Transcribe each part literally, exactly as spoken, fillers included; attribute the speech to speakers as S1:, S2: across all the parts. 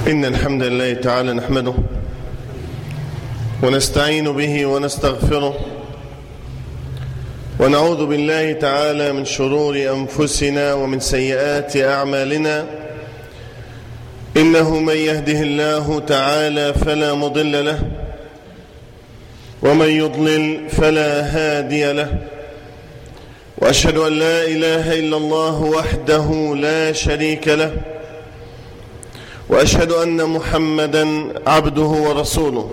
S1: إن الحمد لله تعالى نحمده ونستعين به ونستغفره ونعوذ بالله تعالى من شرور أنفسنا ومن سيئات أعمالنا. إنه من يهده الله تعالى فلا مضل له ومن يضلل فلا هادي له، وأشهد أن لا إله إلا الله وحده لا شريك له، وأشهد أن محمدا عبده ورسوله.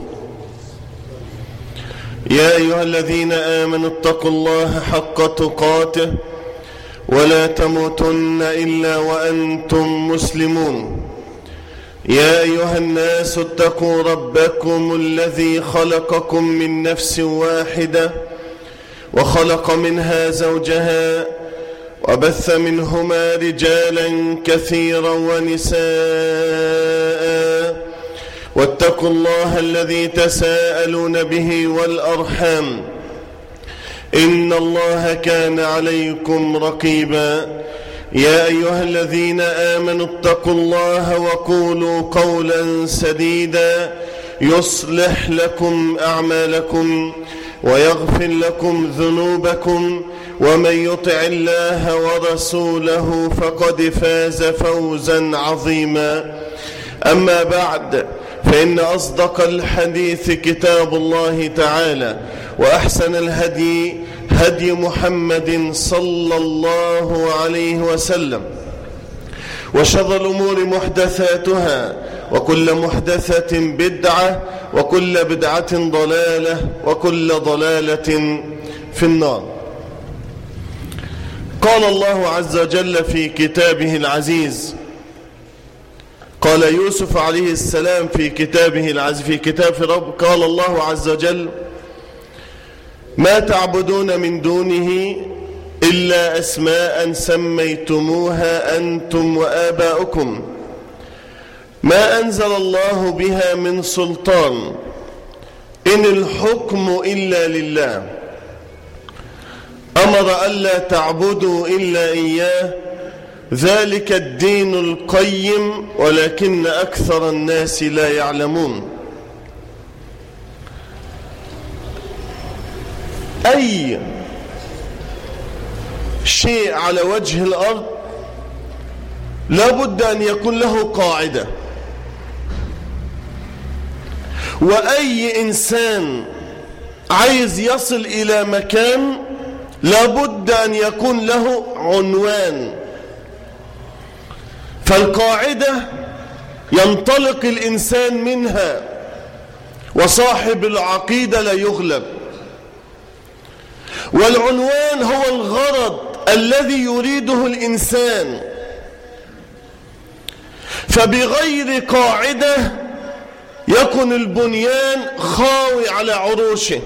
S1: يا أيها الذين آمنوا اتقوا الله حق تقاته ولا تموتن إلا وأنتم مسلمون. يا أيها الناس اتقوا ربكم الذي خلقكم من نفس واحدة وخلق منها زوجها وبث منهما رجالا كثيرا ونساء، واتقوا الله الذي تساءلون به والأرحام إن الله كان عليكم رقيبا. يا أيها الذين آمنوا اتقوا الله وقولوا قولا سديدا يصلح لكم أعمالكم ويغفر لكم ذنوبكم، ومن يطع الله ورسوله فقد فاز فوزا عظيما. أما بعد، فإن أصدق الحديث كتاب الله تعالى، وأحسن الهدي هدي محمد صلى الله عليه وسلم، وشر الأمور محدثاتها، وكل محدثة بدعة، وكل بدعة ضلالة، وكل ضلالة في النار. قال الله عز وجل في كتابه العزيز، قال يوسف عليه السلام في كتابه العزيز في كتاب رب، قال الله عز وجل: ما تعبدون من دونه إلا أسماء سميتموها أنتم وآباؤكم ما أنزل الله بها من سلطان إن الحكم إلا لله أمر ألا تعبدوا إلا إياه ذلك الدين القيم ولكن أكثر الناس لا يعلمون. أي شيء على وجه الأرض لابد أن يكون له قاعدة، وأي إنسان عايز يصل إلى مكان لابد أن يكون له عنوان. فالقاعدة ينطلق الإنسان منها، وصاحب العقيدة لا يغلب. والعنوان هو الغرض الذي يريده الإنسان، فبغير قاعدة يكون البنيان خاوي على عروشه،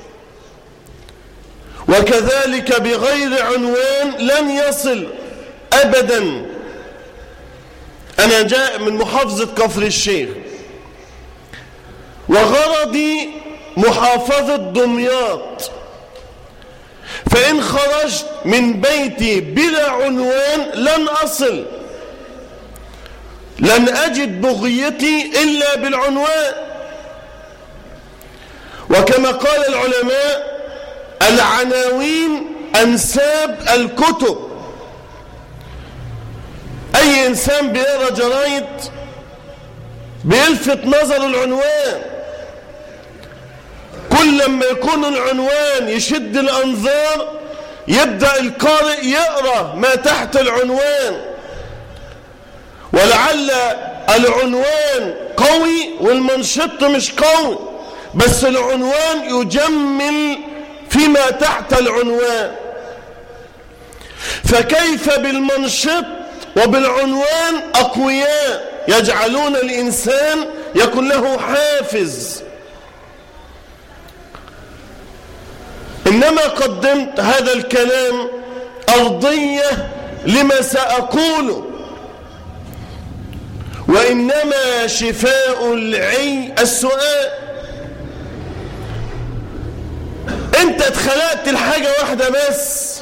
S1: وكذلك بغير عنوان لن يصل أبدا. أنا جاء من محافظة كفر الشيخ، وغرضي محافظة دمياط، فإن خرجت من بيتي بلا عنوان لن أصل، لن أجد بغيتي إلا بالعنوان. وكما قال العلماء: العناوين أنساب الكتب. أي إنسان بيقرأ جرايد بيلفت نظر العنوان، كل لما يكون العنوان يشد الأنظار يبدأ القارئ يقرأ ما تحت العنوان، ولعل العنوان قوي والمنشط مش قوي، بس العنوان يجمل فيما تحت العنوان. فكيف بالمنشط وبالعنوان أقوياء يجعلون الإنسان يكون له حافز. إنما قدمت هذا الكلام أرضية لما سأقوله، وإنما شفاء العي السؤال. أنت اتخلقت الحاجة واحدة بس،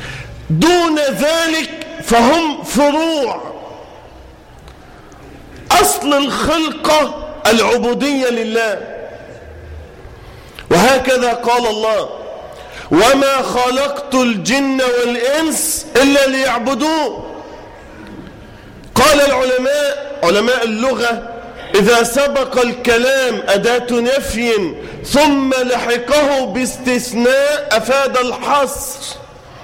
S1: دون ذلك فهم فروع. أصل الخلقة العبودية لله. وهكذا قال الله: وما خلقت الجن والإنس إلا ليعبدون. قال العلماء علماء اللغة: إذا سبق الكلام أداة نفي ثم لحقه باستثناء أفاد الحصر.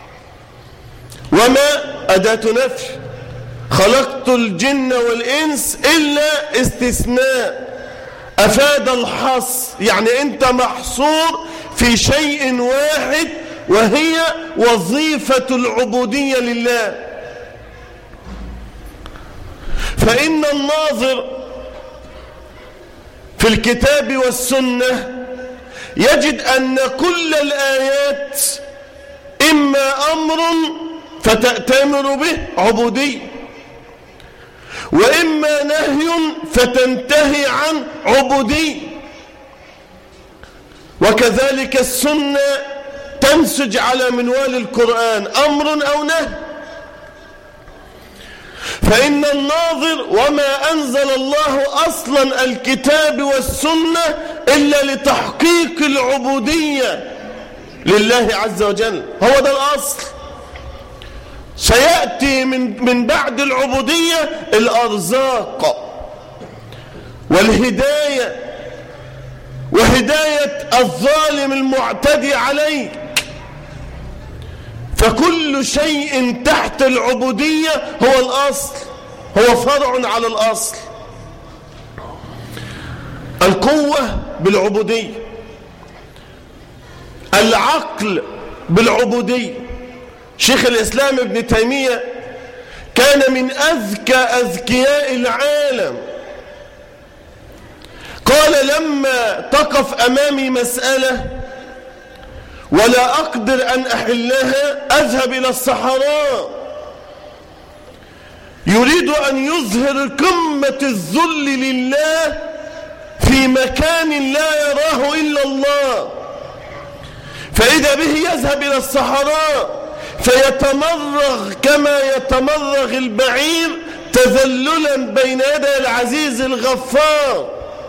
S1: وما أداة نفي، خلقت الجن والإنس إلا استثناء أفاد الحصر، يعني أنت محصور في شيء واحد وهي وظيفة العبودية لله. فإن الناظر في الكتاب والسنة يجد أن كل الآيات إما أمر فتأتمر به عبودية، وإما نهي فتنتهي عن عبودية، وكذلك السنة تنسج على منوال القرآن أمر أو نهي. فإن الناظر وما أنزل الله أصلا الكتاب والسنة إلا لتحقيق العبودية لله عز وجل، هو ده الأصل. سيأتي من, من بعد العبودية الأرزاق والهداية، وهداية الظالم المعتدي عليك. فكل شيء تحت العبودية هو الأصل، هو فرع على الأصل. القوة بالعبودية، العقل بالعبودية. شيخ الإسلام ابن تيمية كان من أذكى أذكياء العالم. قال: لما تقف أمامي مسألة ولا أقدر أن أحلها أذهب إلى الصحراء. يريد أن يظهر قمة الذل لله في مكان لا يراه إلا الله، فإذا به يذهب إلى الصحراء فيتمرغ كما يتمرغ البعير تذللا بين يدي العزيز الغفار.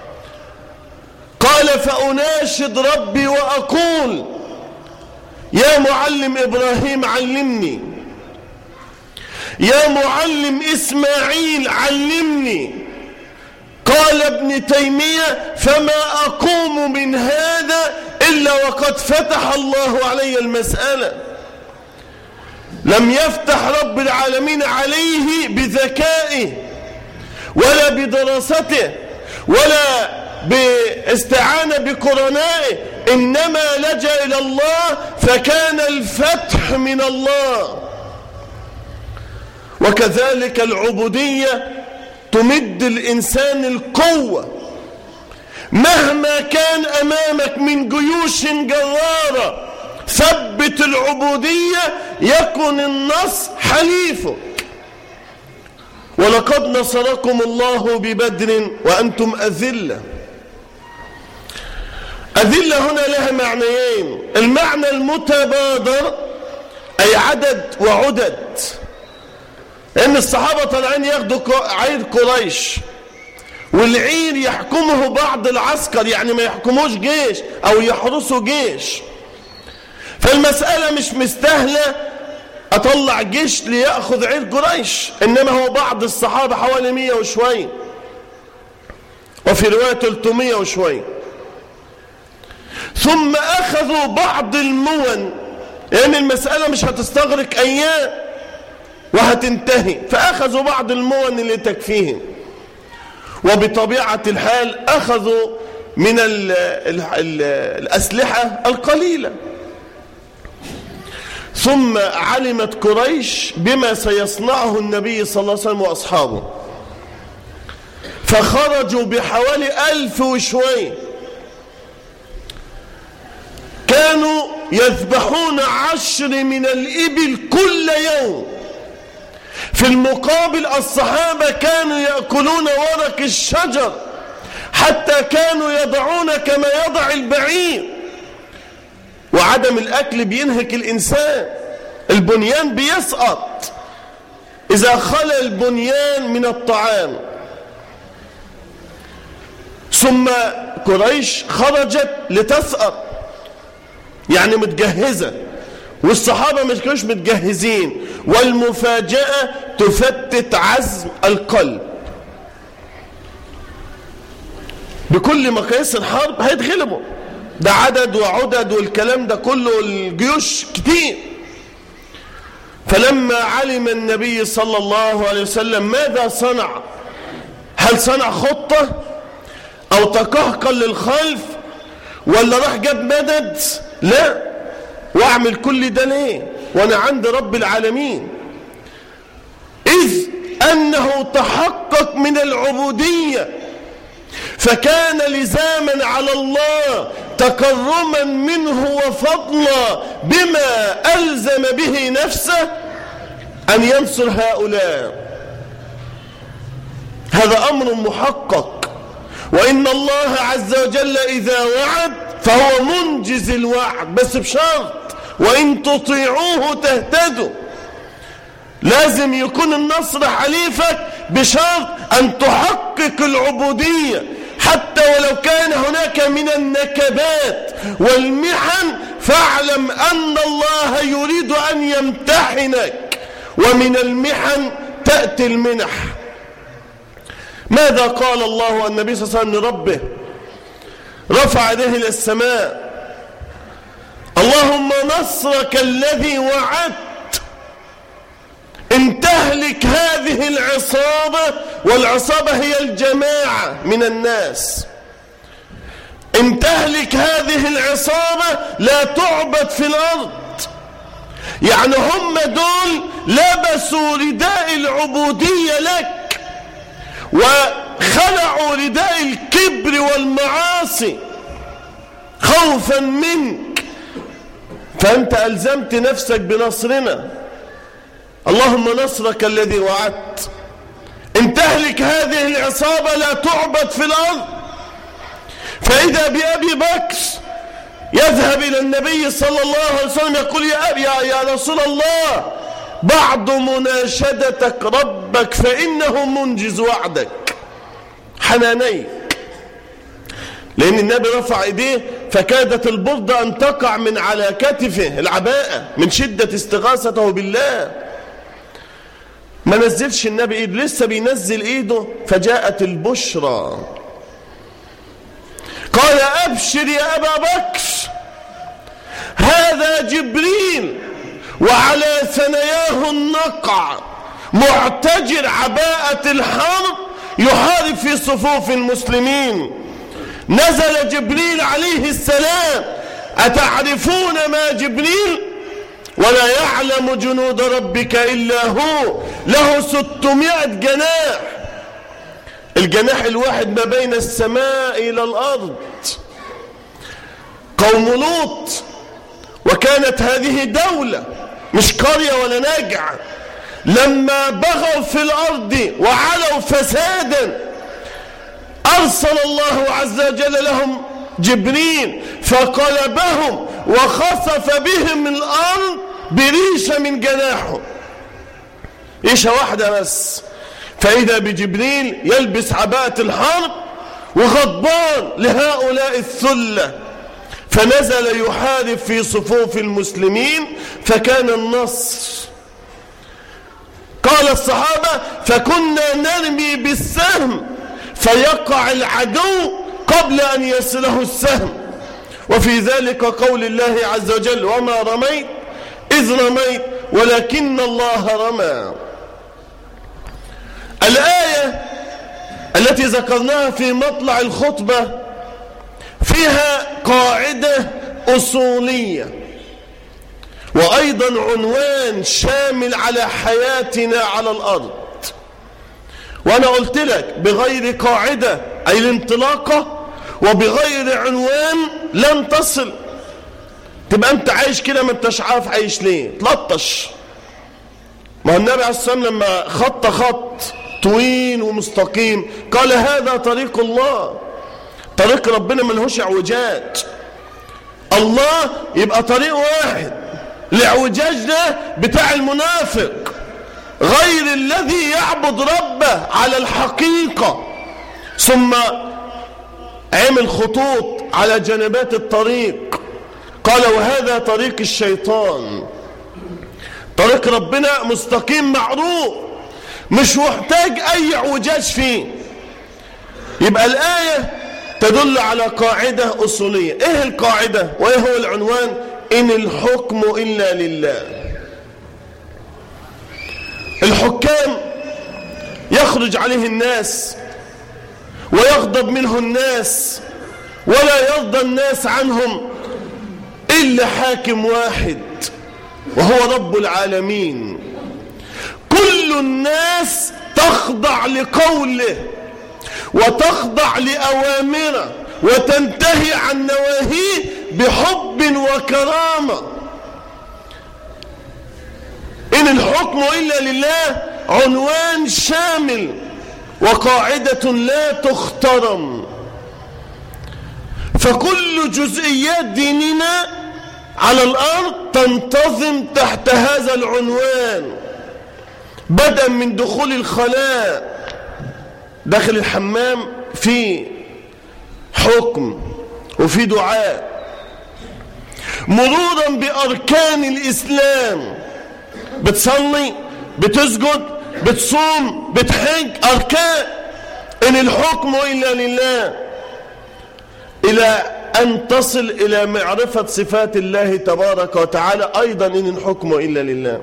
S1: قال: فأناشد ربي وأقول: يا معلم إبراهيم علمني، يا معلم إسماعيل علمني. قال ابن تيمية: فما أقوم من هذا إلا وقد فتح الله علي المسألة. لم يفتح رب العالمين عليه بذكائه ولا بدراسته ولا باستعانة بقرنائه، إنما لجأ إلى الله فكان الفتح من الله. وكذلك العبودية تمد الإنسان القوة. مهما كان أمامك من جيوش جرارة ثبت العبودية يكن النصر حليفك. ولقد نصركم الله ببدر وأنتم أذلة. أذلة هنا لها معنيين: المعنى المتبادر أي عدد وعدد، لأن الصحابة طالعين ياخدوا عير قريش، والعير يحكمه بعض العسكر، يعني ما يحكموش جيش أو يحرسوا جيش. فالمسألة مش مستاهلة أطلع جيش ليأخذ عير قريش، إنما هو بعض الصحابة حوالي مية وشوي، وفي رواية ثلاثمية وشوي. ثم أخذوا بعض المون، لأن المسألة مش هتستغرق أيام وهتنتهي، فأخذوا بعض المون اللي تكفيهم. وبطبيعة الحال أخذوا من ال ال ال الأسلحة القليلة. ثم علمت قريش بما سيصنعه النبي صلى الله عليه وسلم وأصحابه، فخرجوا بحوالي ألف وشوي. كانوا يذبحون عشر من الإبل كل يوم. في المقابل الصحابة كانوا يأكلون ورق الشجر، حتى كانوا يضعون كما يضع البعير. وعدم الأكل بينهك الإنسان، البنيان بيسقط إذا خلى البنيان من الطعام. ثم قريش خرجت لتثأر، يعني متجهزة، والصحابة مش كانوش متجهزين، والمفاجأة تفتت عزم القلب. بكل مقاييس الحرب هيتغلبوا، ده عدد وعدد والكلام ده كله، الجيوش كتير. فلما علم النبي صلى الله عليه وسلم ماذا صنع، هل صنع خطة أو تقهقر للخلف ولا راح جاب مدد؟ لا. واعمل كل ده ليه وانا عند رب العالمين؟ إذ أنه تحقق من العبودية، فكان لزاما على الله تكرما منه وفضلا بما ألزم به نفسه أن ينصر هؤلاء. هذا أمر محقق، وإن الله عز وجل إذا وعد فهو منجز الوعد، بس بشرط وإن تطيعوه تهتدوا. لازم يكون النصر حليفك بشرط أن تحقق العبودية، حتى ولو كان هناك من النكبات والمحن، فاعلم أن الله يريد أن يمتحنك، ومن المحن تأتي المنح. ماذا قال الله والنبي صلى الله عليه وسلم لربه؟ رفع يديه إلى السماء: اللهم نصرك الذي وعدت إن تهلك هذه العصابة، والعصابة هي الجماعة من الناس، إن تهلك هذه العصابة لا تعبد في الأرض. يعني هم دول لبسوا رداء العبودية لك وخلعوا رداء الكبر والمعاصي خوفا منك، فأنت ألزمت نفسك بنصرنا. اللهم نصرك الذي وعدت إن تهلك هذه العصابة لا تعبد في الأرض. فإذا بأبي بكر يذهب إلى النبي صلى الله عليه وسلم يقول: يا أبي يا رسول الله، بعد مناشدتك ربك فإنه منجز وعدك. حنانيك، لأن النبي رفع إيديه فكادت البردة أن تقع من على كتفه العباءة من شدة استغاثته بالله. ما نزلش النبي إيده، لسه بينزل إيده فجاءت البشرى. قال: أبشر يا أبا بكر، هذا جبريل وعلى ثنياه النقع معتجر عباءة الحرب يحارب في صفوف المسلمين. نزل جبريل عليه السلام. أتعرفون ما جبريل؟ ولا يعلم جنود ربك إلا هو. له ستمائة جناح، الجناح الواحد ما بين السماء إلى الأرض. قوم لوط، وكانت هذه دولة مش قرية ولا نجع، لما بغوا في الأرض وعلوا فسادا أرسل الله عز وجل لهم جبريل فقلبهم وخسف بهم الأرض بريشة من جناحه، ريشة واحدة بس. فإذا بجبريل يلبس عباءة الحرب وغضبان لهؤلاء الثلة، فنزل يحارب في صفوف المسلمين فكان النصر. قال الصحابة: فكنا نرمي بالسهم فيقع العدو قبل أن يصله السهم. وفي ذلك قول الله عز وجل: وما رميت إذ رميت ولكن الله رمى. الآية التي ذكرناها في مطلع الخطبة فيها قاعدة أصولية وأيضا عنوان شامل على حياتنا على الأرض. وأنا قلت لك بغير قاعدة أي الانطلاقة وبغير عنوان لن تصل. تبقى أنت عايش كده ما انتش عارف عايش ليه، تلطش. ما هو النبي عليه الصلاة والسلام لما خط خط طويل ومستقيم قال: هذا طريق الله. طريق ربنا ملهوش اعوجاج. الله يبقى طريق واحد، الاعوجاج ده بتاع المنافق، غير الذي يعبد ربه على الحقيقة. ثم عمل خطوط على جنبات الطريق، قال وهذا طريق الشيطان. طريق ربنا مستقيم معروف، مش محتاج اي اعوجاج فيه. يبقى الآية تدل على قاعدة أصولية. ايه القاعدة وايه هو العنوان؟ إن الحكم إلا لله. الحكام يخرج عليه الناس ويغضب منه الناس ولا يرضى الناس عنهم إلا حاكم واحد وهو رب العالمين. كل الناس تخضع لقوله وتخضع لأوامره وتنتهي عن نواهيه بحب وكرامة. إن الحكم إلا لله عنوان شامل وقاعدة لا تخترم. فكل جزئيات ديننا على الأرض تنتظم تحت هذا العنوان، بدءا من دخول الخلاء، داخل الحمام في حكم وفي دعاء، مرورا بأركان الإسلام، بتصلي، بتسجد، بتصوم، بتحج، أركان. إن الحكم إلا لله، إلى أن تصل إلى معرفة صفات الله تبارك وتعالى أيضا إن الحكم إلا لله.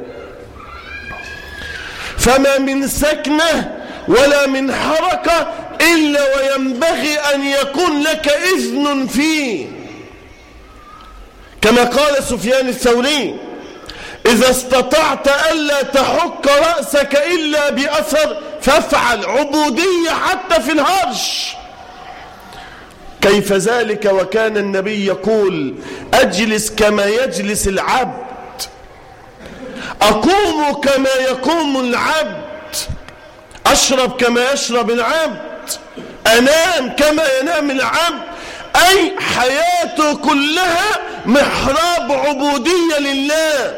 S1: فما من سكنة ولا من حركة إلا وينبغي أن يكون لك إذن فيه، كما قال سفيان الثوري: إذا استطعت ألا تحك رأسك إلا بأثر فافعل. عبودية حتى في الهرش. كيف ذلك وكان النبي يقول: أجلس كما يجلس العبد، أقوم كما يقوم العبد، أشرب كما يشرب العبد، أنام كما ينام العبد. أي حياته كلها محراب عبودية لله.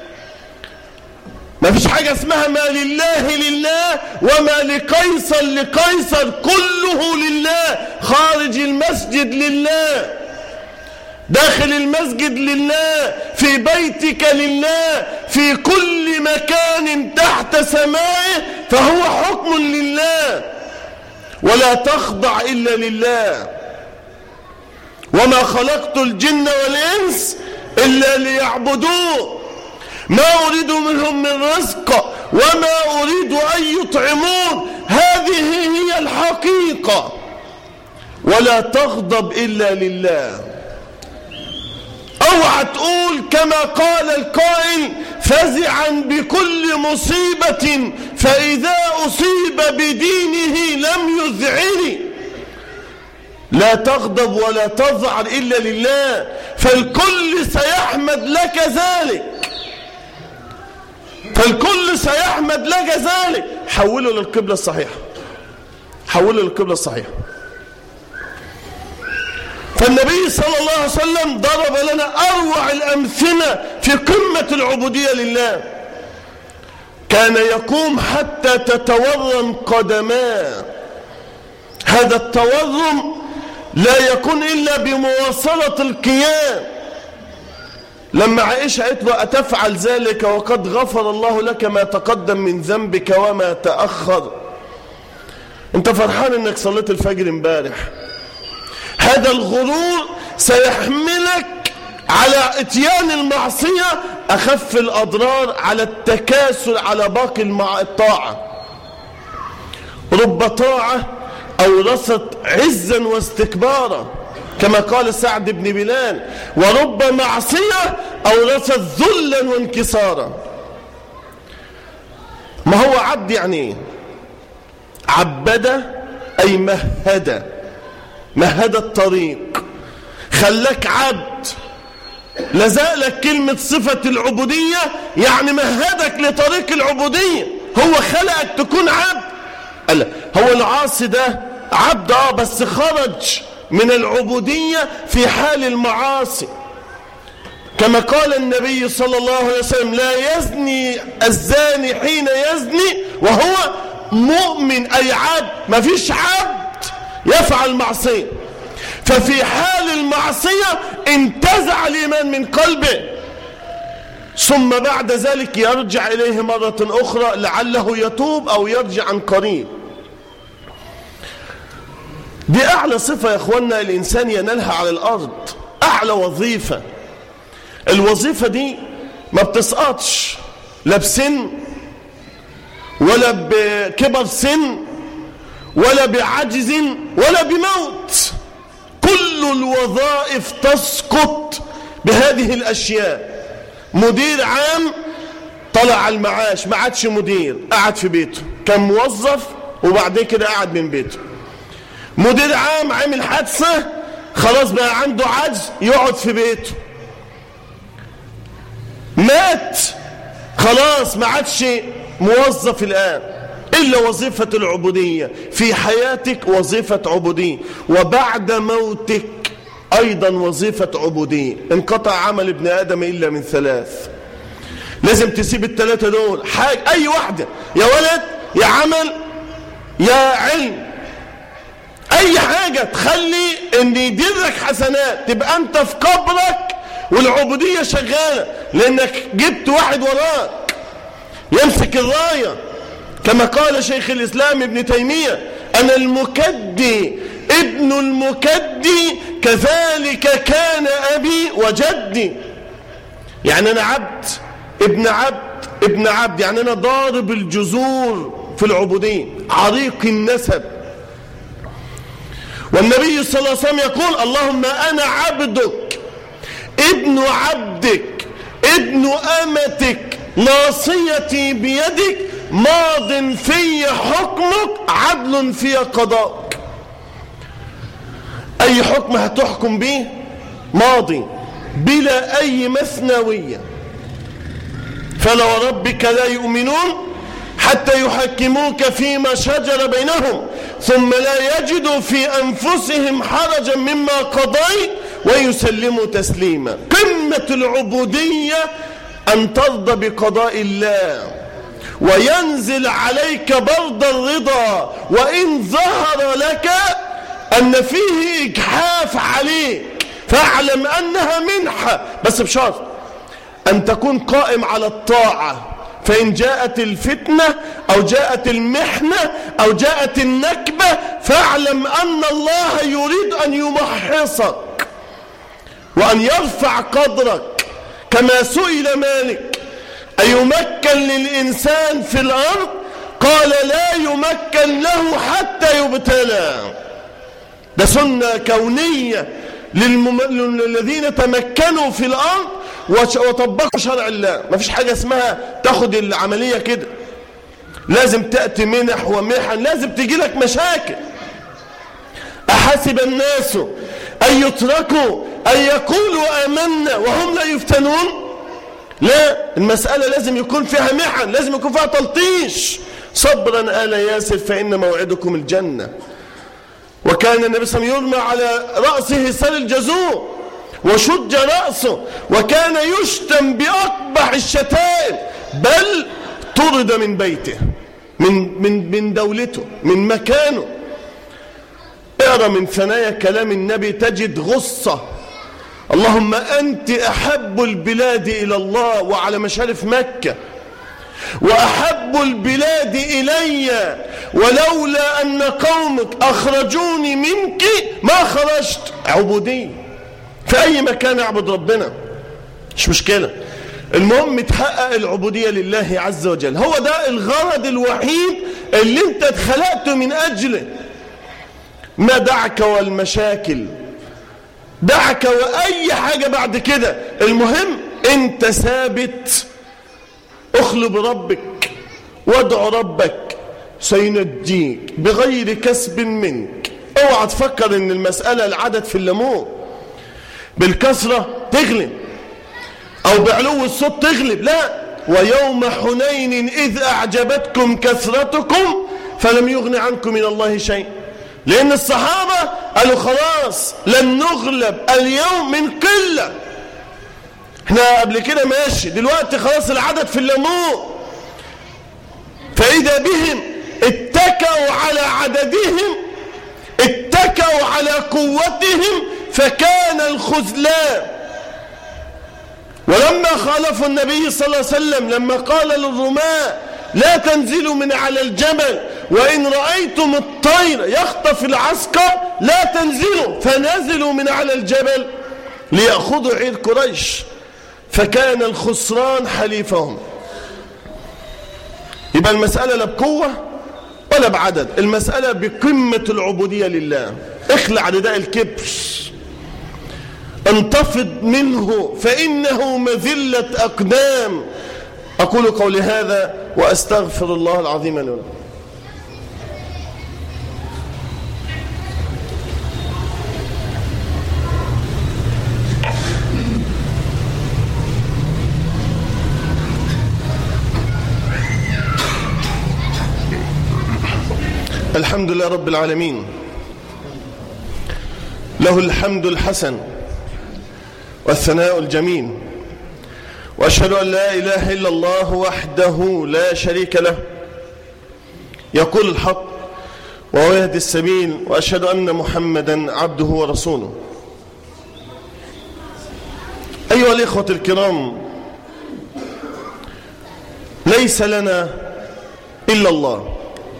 S1: ما فيش حاجة اسمها ما لله لله وما لقيصر لقيصر، كله لله. خارج المسجد لله، داخل المسجد لله، في بيتك لله، في كل مكان تحت سمائه فهو حكم لله. ولا تخضع إلا لله. وما خلقت الجن والإنس إلا ليعبدون ما أريد منهم من رزق وما أريد أن يطعمون. هذه هي الحقيقة. ولا تغضب إلا لله. اوعى تقول كما قال القائل: فزعا بكل مصيبة فإذا أصيب بدينه لم يذعر. لا تغضب ولا تذعر إلا لله، فالكل سيحمد لك ذلك، فالكل سيحمد لك ذلك. حوله للقبلة الصحيحة، حوله للقبلة الصحيحة. فالنبي صلى الله عليه وسلم ضرب لنا أروع الأمثلة في قمة العبودية لله. كان يقوم حتى تتورم قدماه. هذا التورم لا يكون إلا بمواصلة القيام. لما عائشة قالت له: أتفعل ذلك وقد غفر الله لك ما تقدم من ذنبك وما تأخر؟ انت فرحان انك صليت الفجر امبارح. هذا الغرور سيحملك على اتيان المعصية أخف الأضرار، على التكاسل على باقي الطاعة. رب طاعة أورثت عزا واستكبارا، كما قال سعد بن بلال: ورب معصية أورثت ذلا وانكسارا. ما هو عبد يعني ايه؟ عبد أي مهد، مهد الطريق، خلاك عبد، لزالك كلمة صفة العبودية، يعني مهدك لطريق العبودية. هو خلقك تكون عبد. قال هو العاصي ده عبد اه بس خرج من العبودية في حال المعاصي، كما قال النبي صلى الله عليه وسلم: لا يزني الزاني حين يزني وهو مؤمن. أي عبد. ما فيش عبد يفعل معصية. ففي حال المعصية انتزع الإيمان من قلبه، ثم بعد ذلك يرجع إليه مرة أخرى لعله يتوب أو يرجع عن قريب. دي أعلى صفة يا أخوانا الإنسان ينالها على الأرض، أعلى وظيفة. الوظيفة دي ما بتسقطش لا بسن ولا بكبر سن ولا بعجز ولا بموت. كل الوظائف تسقط بهذه الأشياء. مدير عام طلع على المعاش، ما عادش مدير، قعد في بيته، كان موظف وبعدين كده قعد من بيته. مدير عام عمل حادثة، خلاص بقى عنده عجز، يقعد في بيته. مات، خلاص ما عادش موظف الآن، إلا وظيفة العبودية في حياتك، وظيفة عبودية، وبعد موتك أيضا وظيفة عبودية. انقطع عمل ابن آدم إلا من ثلاث، لازم تسيب الثلاثة دول. حاجة أي واحدة، يا ولد يا عمل يا علم، أي حاجة تخلي إن يديرك حسنات، تبقى أنت في قبرك والعبودية شغالة، لأنك جبت واحد وراك يمسك الراية. كما قال شيخ الإسلام ابن تيمية: أنا المكدي ابن المكدي كذلك كان أبي وجدي. يعني أنا عبد ابن عبد ابن عبد، يعني أنا ضارب الجذور في العبودية، عريق النسب. والنبي صلى الله عليه وسلم يقول: اللهم أنا عبدك ابن عبدك ابن أمتك ناصيتي بيدك ماض في حكمك عدل في قضاءك. أي حكم هتحكم به ماضي بلا أي مثنوية. فلا وربك لا يؤمنون حتى يحكموك فيما شجر بينهم ثم لا يجدوا في أنفسهم حرجا مما قضيت ويسلموا تسليما. قمة العبودية أن ترضى بقضاء الله وينزل عليك برد الرضا، وإن ظهر لك أن فيه إجحاف عليك فاعلم أنها منحة، بس بشرط أن تكون قائم على الطاعة. فإن جاءت الفتنة أو جاءت المحنة أو جاءت النكبة فاعلم أن الله يريد أن يمحصك وأن يرفع قدرك. كما سئل مالك: أيمكن للإنسان في الأرض؟ قال: لا يمكن له حتى يبتلى. ده سنة كونية للمم... للذين تمكنوا في الأرض وطبقوا شرع الله. ما فيش حاجة اسمها تاخد العملية كده، لازم تأتي منح ومحن، لازم تجي لك مشاكل. أحسب الناس أن يتركوا أن يقولوا آمنا وهم لا يفتنون؟ لا، المسألة لازم يكون فيها محن، لازم يكون فيها تلطيش. صبرا آل ياسر فإن موعدكم الجنة. وكان النبي صلى الله عليه وسلم يرمى على رأسه سل الجزور وشج رأسه، وكان يشتم بأقبح الشتائم، بل طرد من بيته، من من من دولته، من مكانه. اقرا من ثنايا كلام النبي تجد غصة: اللهم أنت أحب البلاد إلى الله وعلى مشارف مكة، وأحب البلاد إلي، ولولا أن قومك أخرجوني منك ما خرجت. عبودية في أي مكان أعبد ربنا، مش مشكلة، المهم تحقق العبودية لله عز وجل. هو ده الغرض الوحيد اللي انت اتخلقت من أجله. ما دعك والمشاكل، دعك وأي حاجة بعد كده، المهم انت ثابت. اخلو بربك وادع ربك سينجيك بغير كسب منك. اوعى تفكر ان المسألة العدد في الليمون، بالكسرة تغلب او بعلو الصوت تغلب، لا. ويوم حنين إذ أعجبتكم كثرتكم فلم يغن عنكم من الله شيء. لأن الصحابة قالوا خلاص لن نغلب اليوم من قلة، احنا قبل كده ماشي، دلوقتي خلاص العدد في الليمون. فإذا بهم اتكأوا على عددهم، اتكأوا استووا على قوتهم فكان الخذلان. ولما خالفوا النبي صلى الله عليه وسلم لما قال للرماة لا تنزلوا من على الجبل وإن رأيتم الطير يخطف العسكر لا تنزلوا، فنزلوا من على الجبل ليأخذوا عير قريش، فكان الخسران حليفهم. يبقى المسألة لا بقوة ولا بعدد، المسألة بقمة العبودية لله. اخلع رداء الكبر، انتفض منه فإنه مذلة أقدام. أقول قولي هذا وأستغفر الله العظيم لي ولكم. الحمد لله رب العالمين، له الحمد الحسن والثناء الجميل، وأشهد أن لا إله إلا الله وحده لا شريك له يقول الحق وهو يهدي السبيل، وأشهد أن محمدا عبده ورسوله. أيها الإخوة الكرام، ليس لنا إلا الله،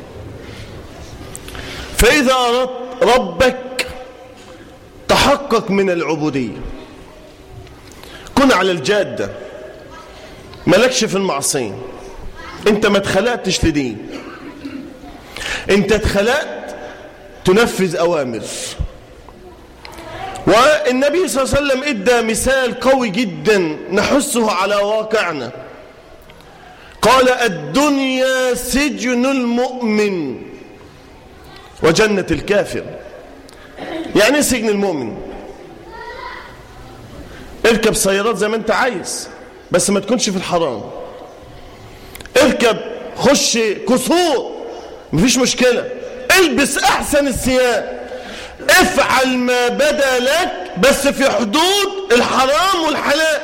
S1: فإذا أردت ربك تحقق من العبودية، كن على الجادة، مالكش في المعصية. انت ما اتخلقتش لدين، انت اتخلقت تنفذ أوامر. والنبي صلى الله عليه وسلم ادى مثال قوي جدا نحسه على واقعنا، قال الدنيا سجن المؤمن وجنة الكافر. يعني سجن المؤمن، اركب سيارات زي ما انت عايز بس ما تكونش في الحرام، اركب خش قصور مفيش مشكلة، البس احسن الثياب، افعل ما بدا لك بس في حدود الحرام والحلال.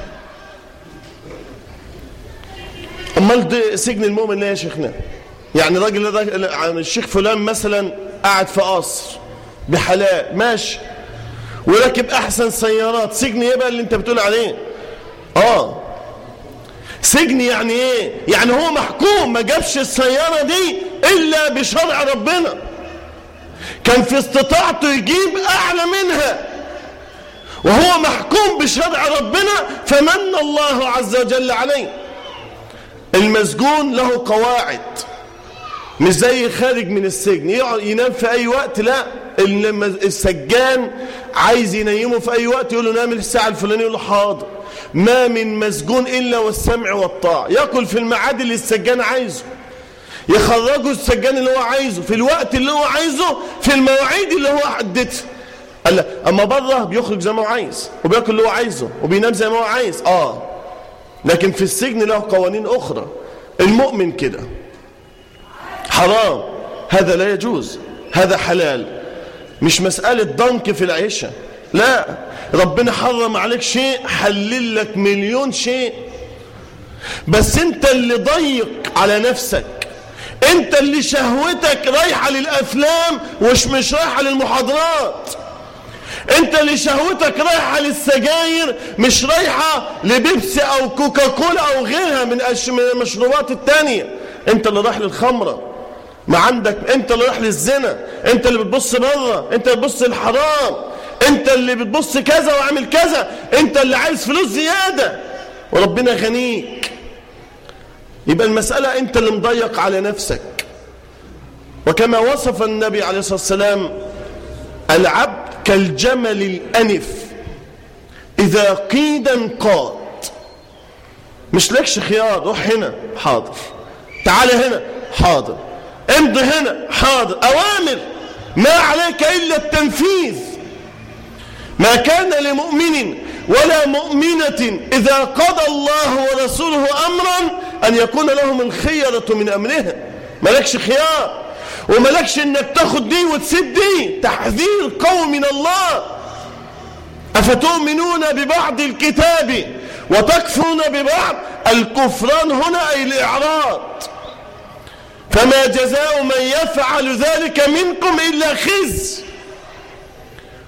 S1: امال ده سجن المؤمن ليه يا شيخنا؟ يعني راجل الشيخ فلان مثلا قاعد في قصر بحلال ماشي وراكب احسن سيارات، سجن ايه بقى اللي انت بتقول عليه؟ اه سجن يعني ايه؟ يعني هو محكوم ما جابش السيارة دي الا بشرع ربنا، كان في استطاعته يجيب اعلى منها وهو محكوم بشرع ربنا فمن الله عز وجل عليه. المسجون له قواعد، مش زي خارج من السجن ينام في اي وقت، لا، السجان عايز ينيمه في اي وقت يقول له نام الساعه الفلانيه يقول له حاضر. ما من مسجون الا والسمع والطاعه، ياكل في الميعاد اللي السجان عايزه، يخرجه السجان اللي هو عايزه في الوقت اللي هو عايزه في المواعيد اللي هو حددها. قال اما بره بيخرج زي ما هو عايز وبياكل اللي هو عايزه وبينام زي ما هو عايز، اه لكن في السجن له قوانين اخرى. المؤمن كده حرام، هذا لا يجوز، هذا حلال، مش مسألة ضنك في العيشة، لا، ربنا حرم عليك شيء حلل لك مليون شيء، بس انت اللي ضيق على نفسك، انت اللي شهوتك رايحة للأفلام وش مش رايحة للمحاضرات، انت اللي شهوتك رايحة للسجاير مش رايحة لبيبسي او كوكاكولا او غيرها من المشروبات التانية، انت اللي رايح للخمرة ما عندك، انت اللي رايح للزنا، انت اللي بتبص بره، انت اللي بتبص الحرام، انت اللي بتبص كذا وعامل كذا، انت اللي عايز فلوس زيادة وربنا غنيك. يبقى المسألة انت اللي مضيق على نفسك. وكما وصف النبي عليه الصلاة والسلام العبد كالجمل الأنف إذا قيد انقاد، مش لكش خيار، روح هنا حاضر، تعال هنا حاضر، امضي هنا حاضر، أوامر ما عليك إلا التنفيذ. ما كان لمؤمن ولا مؤمنة إذا قضى الله ورسوله أمرا أن يكون لهم الخيرة من أمرها، مالكش خيار ومالكش إنك تاخد دي وتسيب دي، تحذير قوي من الله. أفتؤمنون ببعض الكتاب وتكفرون ببعض، الكفران هنا أي الإعراض، فما جزاء من يفعل ذلك منكم إلا خزي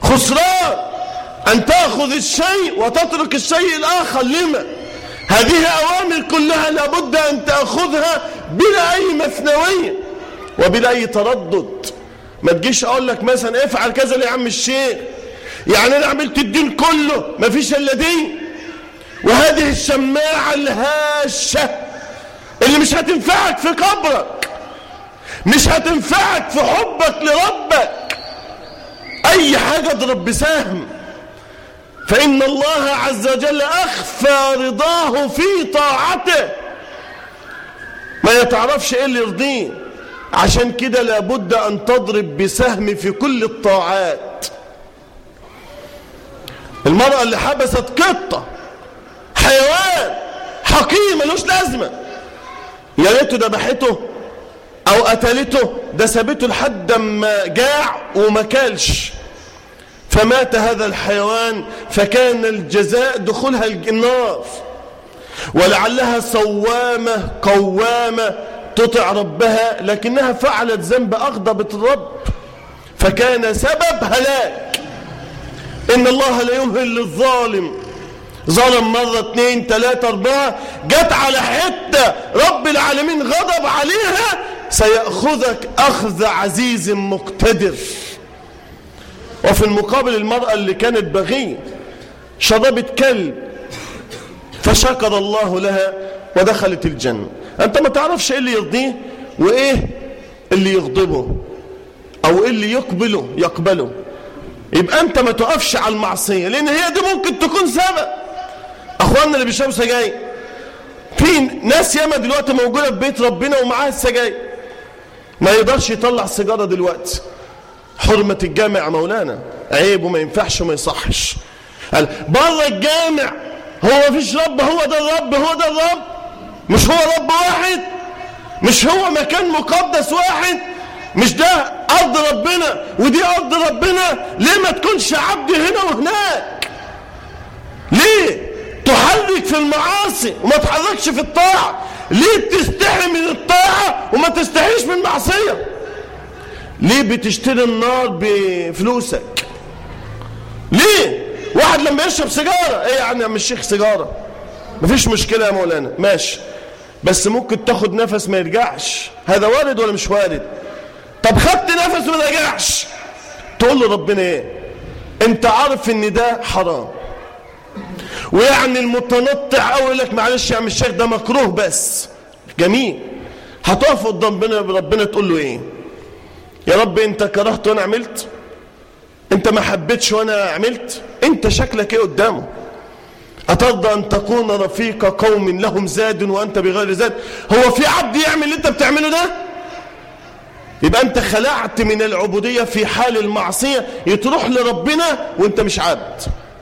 S1: خسران أن تأخذ الشيء وتترك الشيء الآخر. لما؟ هذه أوامر كلها لابد أن تأخذها بلا أي مثنوية وبلا أي تردد. ما تجيش أقول لك مثلا افعل كذا يا عم الشيخ، يعني أنا عملت الدين كله ما فيش إلا دين، وهذه الشماعة الهاشة اللي مش هتنفعك في قبرك، مش هتنفعك في حبك لربك. أي حاجة اضرب بسهم، فإن الله عز وجل أخفى رضاه في طاعته، ما يتعرفش إيه اللي يرضيه. عشان كده لابد أن تضرب بسهم في كل الطاعات. المرأة اللي حبست قطة، حيوان حقير ملوش لازمة، يا ريته ذبحته أو قتلته، ده سابته لحد ما جاع وما كلش فمات هذا الحيوان، فكان الجزاء دخولها النار. ولعلها صوامة قوامة تطع ربها، لكنها فعلت ذنب أغضبت الرب فكان سبب هلاك. إن الله لا يمهل للظالم، ظلم مرة اثنين ثلاثة أربعة، جت على حتة رب العالمين غضب عليها، سيأخذك أخذ عزيز مقتدر. وفي المقابل المرأة اللي كانت بغية شربت كلب فشكر الله لها ودخلت الجنة. أنت ما تعرفش إيه اللي يرضيه وإيه اللي يغضبه أو إيه اللي يقبله يقبله. يبقى أنت ما تقفش على المعصية، لأن هي دي ممكن تكون سبب. أخواننا اللي بيشربوا سجاير، في ناس ياما دلوقتي موجودة في بيت ربنا ومعاها السجاير، ما يقدرش يطلع السيجارة دلوقتي، حرمة الجامع مولانا، عيب وما ينفعش وما يصحش. قال بره الجامع هو ما فيش رب، هو ده الرب، هو ده الرب، مش هو رب واحد، مش هو مكان مقدس واحد، مش ده أرض ربنا ودي أرض ربنا. ليه ما تكونش عبد هنا وهناك؟ ليه تحرك في المعاصي وما تحركش في الطاعة؟ ليه تستحي من الطاعة وما تستحيش من المعصية؟ ليه بتشتري النار بفلوسك؟ ليه واحد لما يشرب سيجارة، ايه يعني يا عم الشيخ سيجارة مفيش مشكلة يا مولانا، ماشي، بس ممكن تاخد نفس ما يرجعش، هذا وارد ولا مش وارد؟ طب خدت نفس وما رجعش، تقول له ربنا ايه؟ انت عارف ان ده حرام، ويعني المتنطع اول لك معلش يا عم الشيخ ده مكروه بس جميل، هتقف قدام ربنا ربنا تقول له ايه؟ يا رب انت كرهت وانا عملت، انت ما حبيتش وانا عملت، انت شكلك ايه قدامه؟ اترضى ان تكون رفيق قوم لهم زاد وانت بغير زاد؟ هو في عبد يعمل اللي انت بتعمله ده؟ يبقى انت خلعت من العبودية في حال المعصية، يتروح لربنا وانت مش عبد.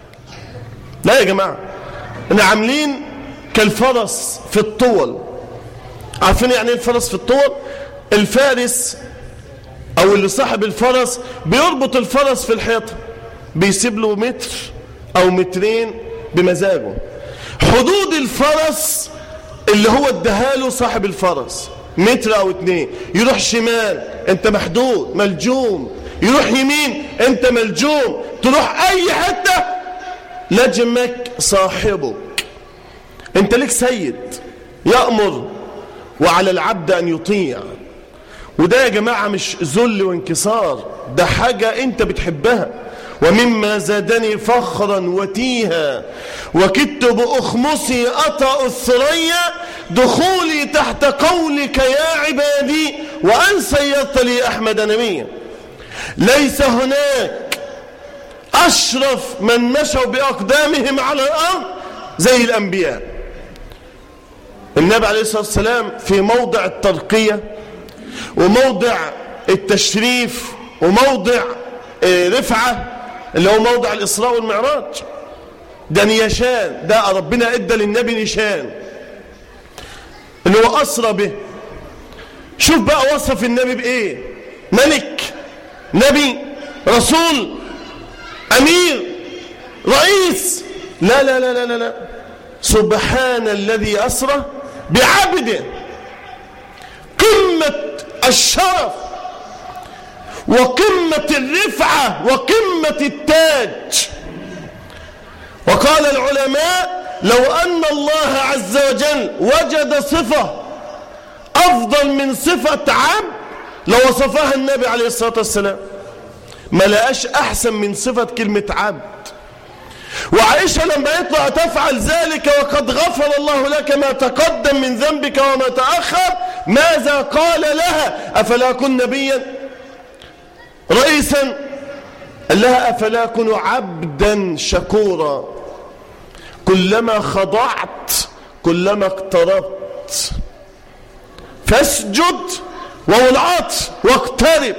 S1: لا يا جماعة، احنا عاملين كالفرس في الطول. عارفين يعني ايه الفرس في الطول؟ الفارس او اللي صاحب الفرس بيربط الفرس في الحيطة، بيسيب له متر او مترين بمزاجه. حدود الفرس اللي هو اداها له صاحب الفرس متر او اتنين، يروح شمال انت محدود ملجوم، يروح يمين انت ملجوم، تروح اي حتة لجمك صاحبك. انت لك سيد يأمر وعلى العبد ان يطيع، وده يا جماعة مش ذل وانكسار، ده حاجة انت بتحبها. ومما زادني فخرا وتيها وكدت بأخمصي أطأ الثريا دخولي تحت قولك يا عبادي وأن سيرت لي أحمد نبيا. ليس هناك أشرف من مشوا بأقدامهم على الأرض زي الأنبياء. النبي عليه الصلاة والسلام في موضع الترقية وموضع التشريف وموضع رفعة اللي هو موضع الإسراء والمعراج، ده نيشان، ده ربنا ادى للنبي نيشان اللي هو أسرى به. شوف بقى وصف النبي بإيه؟ ملك، نبي، رسول، أمير، رئيس؟ لا لا لا لا لا، سبحان الذي أسرى بعبده. قمة الشرف وقمة الرفعة وقمة قمة التاج. وقال العلماء لو أن الله عز وجل وجد صفة أفضل من صفة عبد لوصفها النبي عليه الصلاة والسلام، ما لقاش أحسن من صفة كلمة عبد. وعائشة لما يطلع تفعل ذلك وقد غفر الله لك ما تقدم من ذنبك وما تأخر، ماذا قال لها؟ أفلا أكون نبيا رئيسا؟ قال لها أفلا أكون عبدا شكورا؟ كلما خضعت كلما اقتربت، فاسجد وهو العطف واقترب.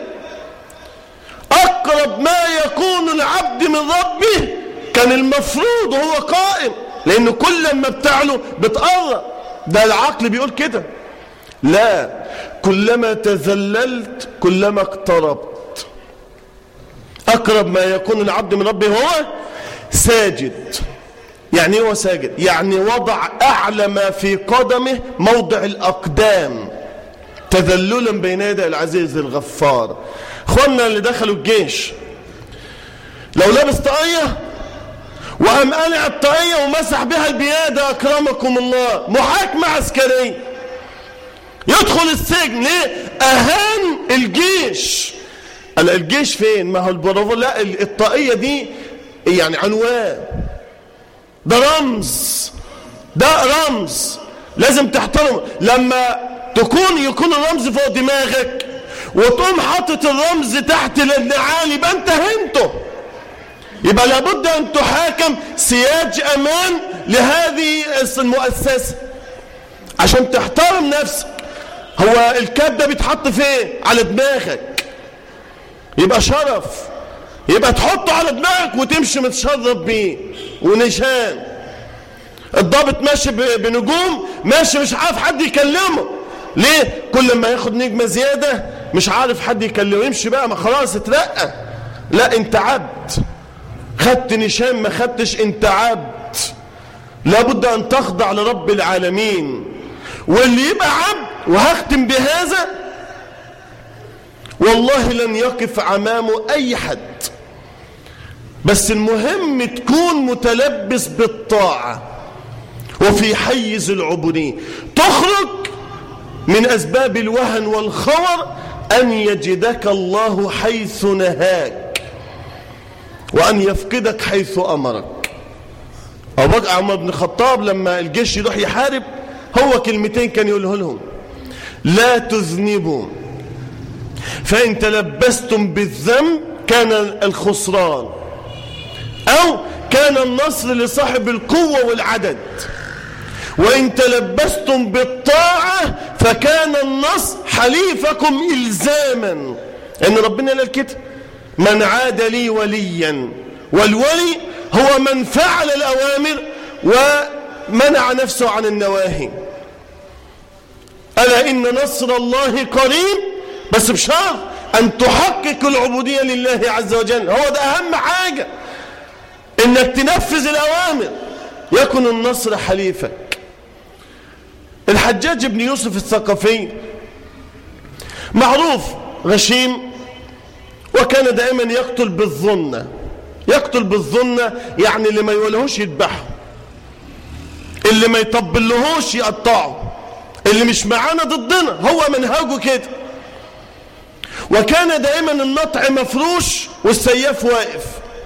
S1: أقرب ما يكون العبد من ربه كان المفروض هو قائم، لأنه كل ما بتعله بتقرب، ده العقل بيقول كده. لا، كلما تذللت كلما اقتربت. أقرب ما يكون العبد من ربه هو ساجد. يعني هو ساجد يعني وضع أعلى ما في قدمه موضع الأقدام تذللا بين يدي العزيز الغفار. اخواننا اللي دخلوا الجيش لو لابس طاقية وقام قلع الطاقية ومسح بها البيادة أكرمكم الله، محاكمة عسكرية، يدخل السجن. ليه؟ أهان الجيش. قال الجيش فين؟ ما هو البرافو. لا، الطاقية دي يعني عنوان، ده رمز، ده رمز لازم تحترم. لما تكون يكون الرمز فوق دماغك وتقوم حاطط الرمز تحت النعال يبقى انت هنته. يبقى لابد ان تحاكم سياج امان لهذه المؤسسة عشان تحترم نفسك. هو الكاب ده بيتحط فين؟ على دماغك، يبقى شرف، يبقى تحطه على دماغك وتمشي متشرف بيه ونشان. الضابط ماشي بنجوم، ماشي مش عارف حد يكلمه. ليه؟ كل ما ياخد نجمة زيادة مش عارف حد يكلمه، يمشي بقى، ما خلاص اترقى. لا، انت عبد، خدت نشان ما خدتش، انت عبد. لابد ان تخضع لرب العالمين. واللي يبقى عبد، وهختم بهذا، والله لن يقف امامه اي حد، بس المهم تكون متلبس بالطاعة وفي حيز العبودية. تخرج من أسباب الوهن والخور أن يجدك الله حيث نهاك وأن يفقدك حيث أمرك. أبو بكر عمر بن الخطاب لما الجيش يروح يحارب، هو كلمتين كان يقوله لهم: لا تذنبوا، فإن تلبستم بالذنب كان الخسران، أو كان النصر لصاحب القوة والعدد، وإن تلبستم بالطاعة فكان النصر حليفكم إلزاما. إن ربنا قال كده: من عاد لي وليا، والولي هو من فعل الأوامر ومنع نفسه عن النواهي. ألا إن نصر الله قريب، بس بشرط أن تحقق العبودية لله عز وجل. هو ده أهم حاجة، إنك تنفذ الأوامر، يكن النصر حليفك. الحجاج بن يوسف الثقفي معروف غشيم، وكان دائما يقتل بالظنة. يقتل بالظنة يعني اللي ما يولهوش يذبحه، اللي ما يطبلهوش يقطعه، اللي مش معانا ضدنا، هو منهجه كده. وكان دائما النطع مفروش والسياف واقف،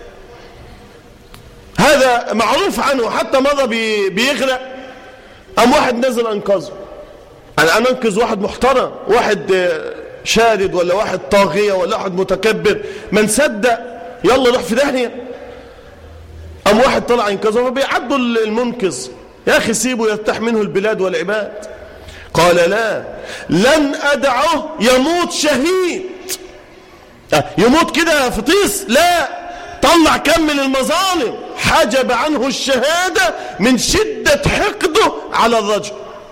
S1: هذا معروف عنه. حتى مرة بيغرق، قام واحد نزل انقذه. انا انقذ واحد محترم، واحد شارد ولا واحد طاغية ولا واحد متكبر، من صدق يلا روح في داهية. قام واحد طلع ينقذه، فبيعدوا المنقذ: يا اخي سيبه يرتاح منه البلاد والعباد. قال: لا، لن ادعه يموت شهيد، يموت كده في طيس، لا، طلع كمل المظالم. حجب عنه الشهادة من شدة حقده على الرجل.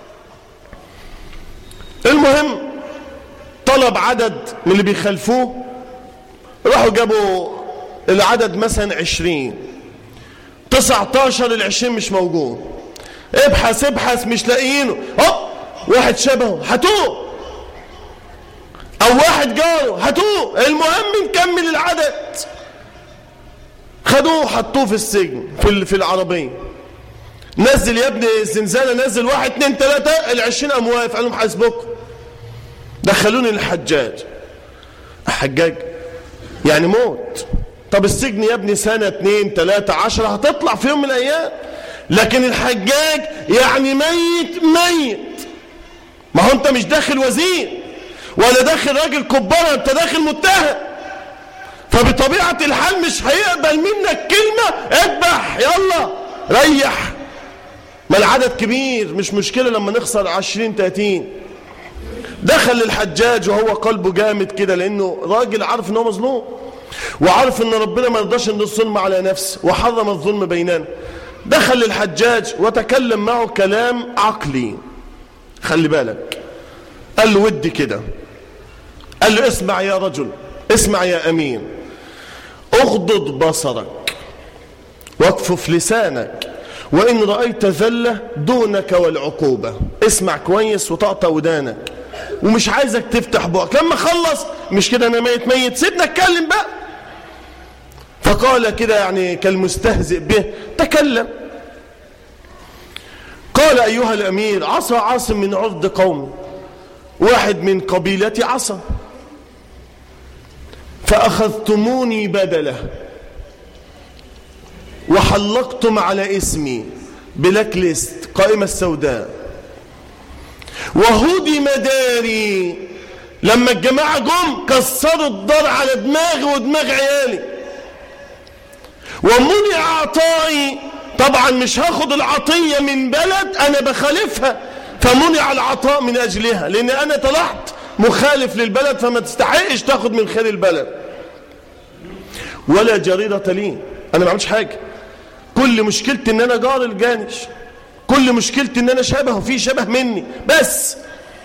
S1: المهم طلب عدد من اللي بيخلفوه، راحوا جابوا العدد مثلا عشرين، تسعتاشر العشرين مش موجود. ابحث ابحث مش لاقيينه. هوب، واحد شبهه، هاتوه، او واحد جاره، هاتوه. المهم نكمل العدد. خدوه حطوه في السجن في في العربيه. نزل يا ابني الزنزانه، نزل واحد اتنين تلاته، العشرين قام واقف قال لهم حاسبكم. دخلوني للحجاج. حجاج يعني موت. طب السجن يا ابني سنه اتنين تلاته عشره، هتطلع في يوم من الايام. لكن الحجاج يعني ميت ميت. ما هو انت مش داخل وزير ولا داخل راجل كبارة، انت داخل متهم. فبطبيعة الحال مش هيقبل منك كلمة اذبح يلا ريح. ما العدد كبير، مش مشكلة لما نخسر عشرين تلاتين. دخل للحجاج وهو قلبه جامد كده، لانه راجل عارف انه مظلوم وعارف ان ربنا ما يرضاش ان الظلم على نفسه وحرم الظلم بيننا. دخل للحجاج وتكلم معه كلام عقلي. خلي بالك، قال له ودي كده، قال له اسمع يا رجل، اسمع يا امين، اغضض بصرك واكفف لسانك، وان رأيت ذلة دونك والعقوبة. اسمع كويس وتقطع ودانك، ومش عايزك تفتح بقك. لما خلص مش كده انا ميت ميت، سيبنا اتكلم بقى. فقال كده يعني كالمستهزئ به، تكلم. قال ايها الامير، عصى عاصم من عرض قومي، واحد من قبيلتي عصى، فاخذتموني بدله وحلقتم على اسمي بلاك ليست، قائمة السوداء، وهدم داري. لما الجماعة جم كسروا الدار على دماغي ودماغ عيالي، ومنع عطائي. طبعا مش هاخد العطية من بلد انا بخالفها، فمنع العطاء من اجلها، لان انا طلعت مخالف للبلد فما تستحقش تاخد من خير البلد. ولا جريرة لي، انا ما عملتش حاجة، كل مشكلتي ان انا جار الجانش، كل مشكلتي ان انا شبه وفي شبه مني بس.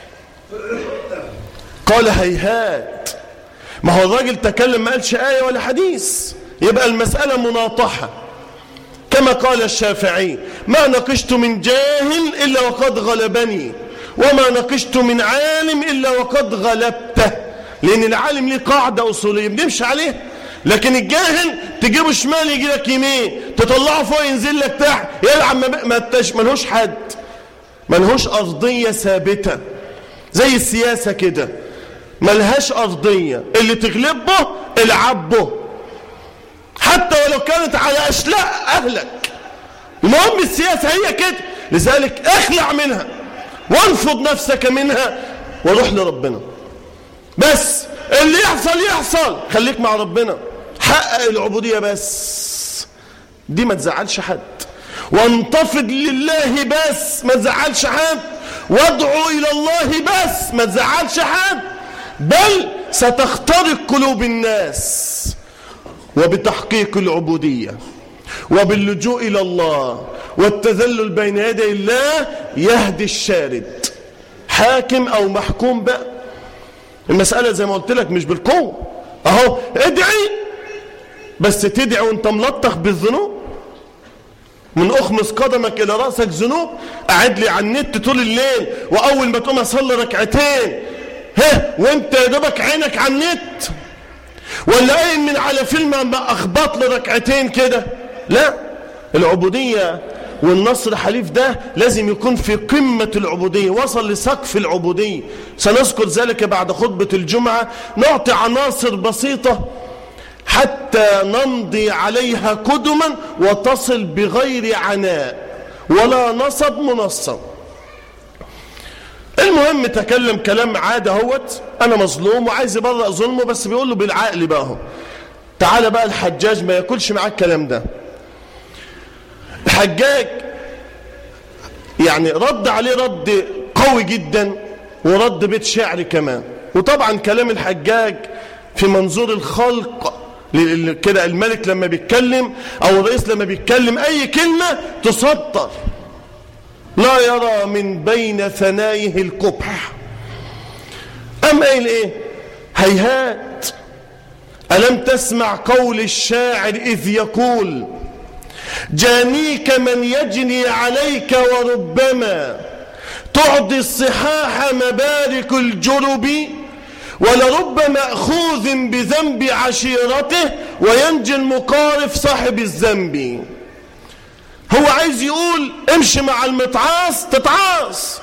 S1: قال هيهات، ما هو الراجل تكلم ما قالش آية ولا حديث، يبقى المسألة مناطحة. كما قال الشافعي، ما نقشت من جاهل إلا وقد غلبني، وما نقشت من عالم إلا وقد غلبته. لأن العالم ليه قاعدة أصولية بنمشي عليه، لكن الجاهل تجيبه شمال يجي لك يمين، تطلعه فوق ينزل لك تحت، يلعب ما ملهوش حد، ملهوش أرضية ثابتة. زي السياسة كده ملهاش أرضية، اللي تغلبه العبه حتى ولو كانت على أشلاء أهلك. المهم السياسة هي كده، لذلك اخلع منها وانفض نفسك منها وروح لربنا. بس اللي يحصل يحصل، خليك مع ربنا، حقق العبودية بس، دي ما تزعلش حد، وانتفض لله بس ما تزعلش حد، وادعو إلى الله بس ما تزعلش حد، بل ستخترق قلوب الناس. وبتحقيق العبودية وباللجوء إلى الله والتذلل بين يدي الله يهدي الشارد، حاكم أو محكوم بقى. المسألة زي ما قلت لك مش بالقوة، أهو ادعي، بس تدعي وانت ملطخ بالذنوب، من أخمص قدمك إلى رأسك ذنوب. قاعد لي على النت طول الليل، وأول ما تقوم أصلي ركعتين ها وانت يا دوبك عينك على النت، ولا قايم من على فيلم اخبط له ركعتين كده. لا، العبودية والنصر حليف ده لازم يكون في قمة العبودية، وصل لسقف العبودية. سنذكر ذلك بعد خطبة الجمعة، نعطي عناصر بسيطة حتى نمضي عليها قدما وتصل بغير عناء ولا نصب منصب. المهم تكلم كلام عادة هوت، انا مظلوم وعايز يبرأ ظلمه، بس بيقول له بالعقل بقى اهو. تعالى بقى الحجاج ما ياكلش معاك الكلام ده. الحجاج يعني رد عليه رد قوي جدا، ورد بيت شعر كمان. وطبعا كلام الحجاج في منظور الخلق كده، الملك لما بيتكلم او الرئيس لما بيتكلم اي كلمة تسطر، لا يرى من بين ثنايه القبح. أم قايل ايه؟ هيهات، ألم تسمع قول الشاعر إذ يقول جانيك من يجني عليك، وربما تعطي الصحاح مبارك الجرب، ولرب مأخوذ بذنب عشيرته وينجي المقارف صاحب الذنب. هو عايز يقول امشي مع المتعاص تتعاص،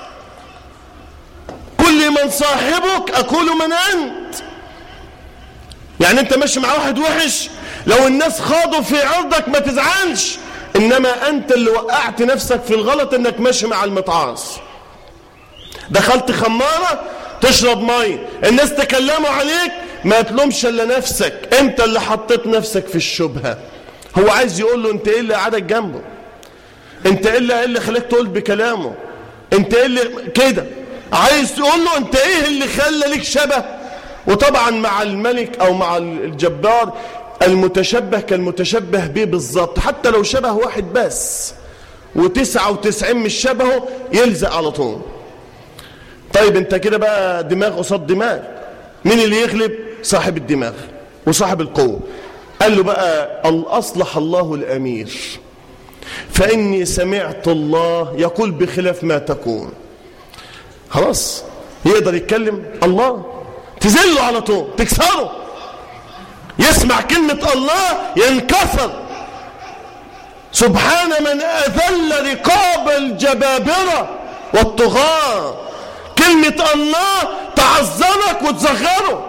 S1: كل من صاحبك أكل من أنت. يعني انت ماشي مع واحد وحش، لو الناس خاضوا في عرضك ما تزعلش، انما انت اللي وقعت نفسك في الغلط انك ماشي مع المتعاص. دخلت خمارة تشرب مية، الناس تكلموا عليك، ما تلومش الا نفسك، انت اللي حطيت نفسك في الشبهة. هو عايز يقول له انت ايه اللي قعدك جنبه، انت ايه اللي, اللي خلاك تقول بكلامه، انت ايه اللي كده، عايز تقول له انت ايه اللي خلى لك شبه. وطبعا مع الملك او مع الجبار المتشبه كالمتشبه به بالظبط، حتى لو شبه واحد بس وتسعة وتسعين مش شبهه يلزق على طول. طيب انت كده بقى دماغ قصاد دماغ، مين اللي يغلب؟ صاحب الدماغ وصاحب القوة. قال له بقى أصلح الله الأمير فإني سمعت الله يقول بخلاف ما تكون. خلاص يقدر يتكلم الله تزله على طول تكسره، يسمع كلمة الله ينكسر. سبحان من أذل رقاب الجبابرة والطغاة، كلمة الله تعظمك وتصغره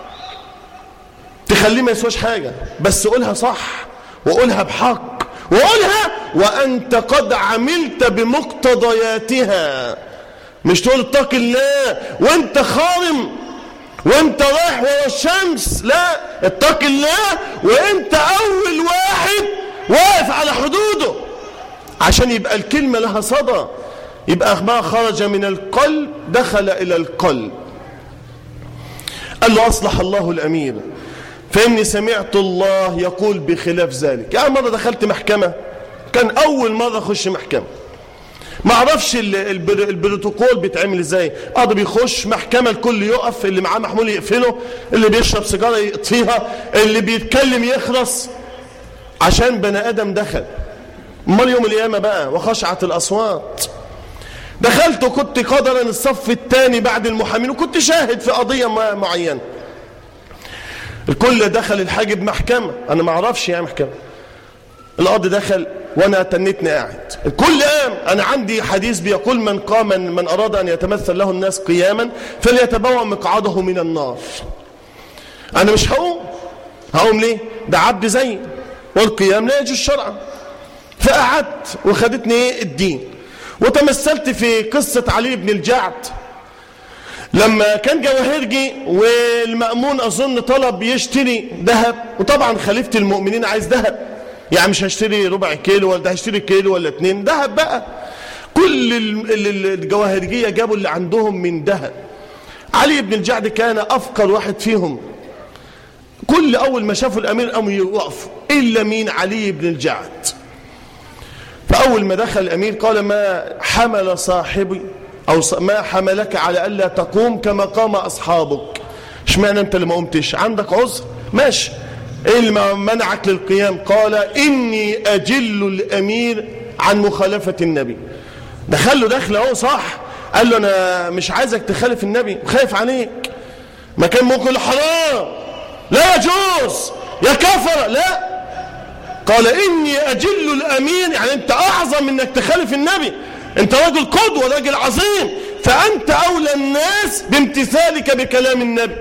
S1: تخليه ما يسواش حاجة، بس قولها صح وقولها بحق وقولها وأنت قد عملت بمقتضياتها. مش تقول اتق الله وانت خارم وانت رايح ورا الشمس، لا، اتق الله وانت اول واحد واقف على حدوده، عشان يبقى الكلمة لها صدى، يبقى ما خرج من القلب دخل الى القلب. قال له اصلح الله الامير فاني سمعت الله يقول بخلاف ذلك. يعني مرة دخلت محكمة، كان اول مرة اخش محكمة، ما اعرفش البروتوكول بيتعمل ازاي. قاضي بيخش محكمة الكل يقف، اللي معاه محمول يقفله، اللي بيشرب سيجارة يطفيها، اللي بيتكلم يخرس، عشان بني ادم دخل. امال يوم القيامة بقى وخشعت الاصوات. دخلت وكنت قدرا الصف الثاني بعد المحامين، وكنت شاهد في قضية معينة. الكل دخل الحاجب محكمة، انا ما اعرفش يعني محكمة. القاضي دخل وانا تنيتني قاعد، الكل قام. انا عندي حديث بيقول من قام من اراد ان يتمثل له الناس قياما فليتبوأ مقعده من النار. انا مش هقوم، هقوم ليه؟ ده عبد زي، والقيام لا يجوز شرعا. فقعدت وخدتني ايه الدين، وتمثلت في قصة علي بن الجعد لما كان جواهرجي والمأمون اظن طلب يشتري ذهب، وطبعا خليفة المؤمنين عايز ذهب، يعني مش هشتري ربع كيلو ولا هشتري كيلو ولا اتنين ذهب بقى. كل الجواهرجية جابوا اللي عندهم من ذهب. علي بن الجعد كان أفقر واحد فيهم. كل أول ما شافوا الأمير قاموا يوقفوا، إلا مين؟ علي بن الجعد. فأول ما دخل الأمير قال ما حمل صاحبي أو ما حملك على ألا تقوم كما قام أصحابك؟ اشمعنى أنت اللي ما قمتش؟ عندك عذر؟ ماشي، ايه اللي منعك للقيام؟ قال اني اجل الامير عن مخالفة النبي. دخل له دخل اهو صح، قال له انا مش عايزك تخالف النبي، خايف عليك. ما كان ممكن حرام، لا يجوز يا كفر، لا، قال اني اجل الامير، يعني انت اعظم انك تخالف النبي، انت راجل قدوة، راجل عظيم، فانت اولى الناس بامتثالك بكلام النبي.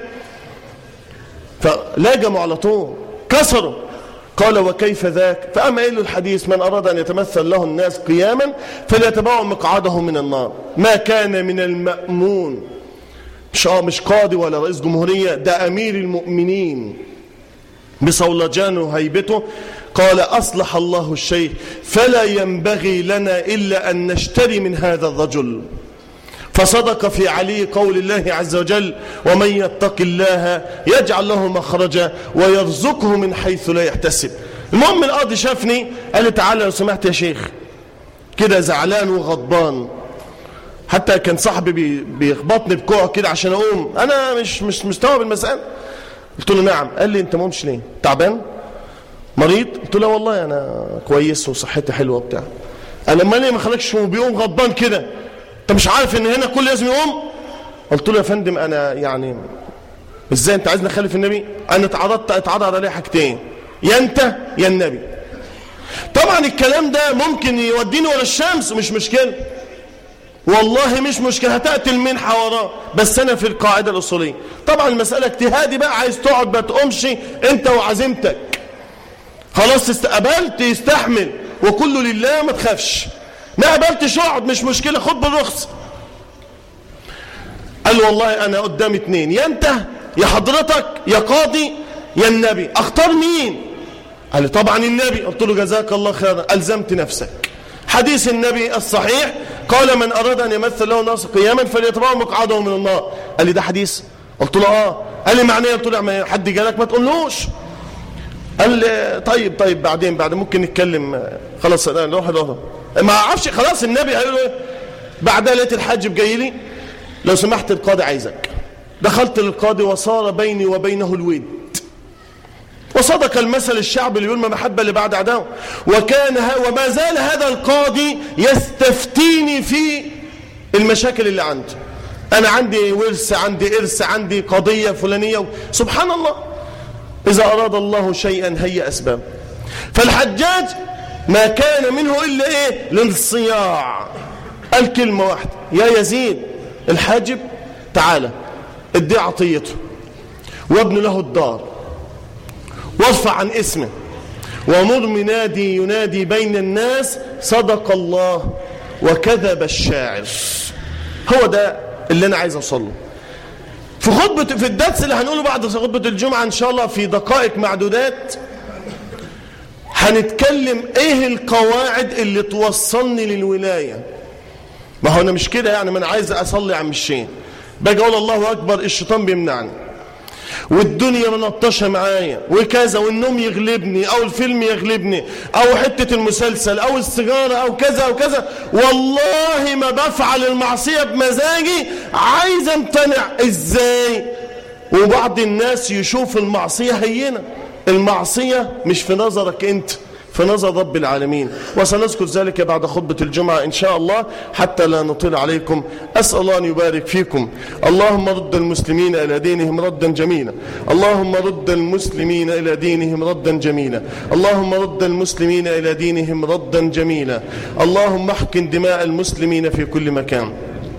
S1: فلاجموا على طول كسروا. قال وكيف ذاك؟ فأما قال له الحديث من أراد أن يتمثل له الناس قياما فليتبوأ مقعده من النار. ما كان من المأمون، مش مش قاضي ولا رئيس جمهورية، ده أمير المؤمنين بصولجان وهيبته. قال أصلح الله الشيء فلا ينبغي لنا إلا أن نشتري من هذا الرجل. فصدق في علي قول الله عز وجل ومن يتق الله يجعل له مخرجا ويرزقه من حيث لا يحتسب. المهم القاضي شافني قال لي تعالى لو سمحت يا شيخ، كده زعلان وغضبان، حتى كان صاحبي بيخبطني بكوع كده عشان اقوم، انا مش مش مستوعب المسألة. قلت له نعم. قال لي انت ما قمتش ليه؟ تعبان؟ مريض؟ قلت له والله انا كويس وصحتي حلوه وبتاع. انا ما ليه ما خلكش بيقوم غضبان كده؟ انت مش عارف ان هنا كل لازم يقوم؟ قلت له يا فندم انا يعني ازاي انت عايزني اخالف النبي؟ انا اتعرضت اتعرض عليه حاجتين، يا انت يا النبي. طبعا الكلام ده ممكن يوديني ورا الشمس، مش مشكله والله، مش مشكله، هتقتل منحة وراه، بس انا في القاعده الاصوليه. طبعا المساله اجتهادي بقى، عايز تقعد ما تقومش انت وعزيمتك، خلاص استقبلت يستحمل، وكله لله ما تخافش. ما قبلتش اقعد مش مشكله، خد بالرخصه. قال والله انا قدام اتنين، يا انت يا حضرتك يا قاضي يا النبي، اختار مين؟ قال لي طبعا النبي. قلت له جزاك الله خيرا، الزمت نفسك. حديث النبي الصحيح قال من اراد ان يمثل له الناس قياما فليتبع مقعده من النار. قال لي ده حديث؟ قلت له اه. قال لي معناه؟ قلت له حد جالك ما تقولوش. قال لي طيب طيب بعدين بعد ممكن نتكلم، خلاص نروح نروح ما اعرفش. خلاص النبي قال له بعدها لقيت الحاجب جاي لي، لو سمحت القاضي عايزك. دخلت للقاضي وصار بيني وبينه الود، وصدق المثل الشعب اللي يقول ما محبة اللي بعد عداوة. وكان وما زال هذا القاضي يستفتيني في المشاكل اللي عندي. أنا عندي ورث، عندي إرث، عندي قضية فلانية. سبحان الله، إذا أراد الله شيئا هيأ أسباب. فالحجاج ما كان منه إلا إيه؟ الانصياع. قال كلمة واحدة، يا يزيد الحاجب تعالى ادي عطيته وابن له الدار وارفع عن اسمه ومر منادي ينادي بين الناس صدق الله وكذب الشاعر. هو ده اللي انا عايز اوصله في خطبة، في الدرس اللي هنقوله بعد خطبة الجمعة ان شاء الله في دقائق معدودات. هنتكلم ايه القواعد اللي توصلني للولاية. ما هو انا مش كده يعني، ما انا عايز اصلي عم الشيء باجي اقول الله اكبر الشيطان بيمنعني والدنيا منطشه معايا وكذا، والنوم يغلبني او الفيلم يغلبني او حته المسلسل او السيجاره او كذا او كذا، والله ما بفعل المعصيه بمزاجي، عايز امتنع. ازاي؟ وبعض الناس يشوف المعصيه هينه. المعصيه مش في نظرك انت، في نظر رب العالمين، وسنذكر ذلك بعد خطبة الجمعة إن شاء الله حتى لا نطيل عليكم. أسأل الله أن يبارك فيكم. اللهم رد المسلمين إلى دينهم ردا جميلا، اللهم رد المسلمين إلى دينهم ردا جميلا، اللهم رد المسلمين إلى دينهم ردا جميلا. اللهم احقن دماء المسلمين في كل مكان،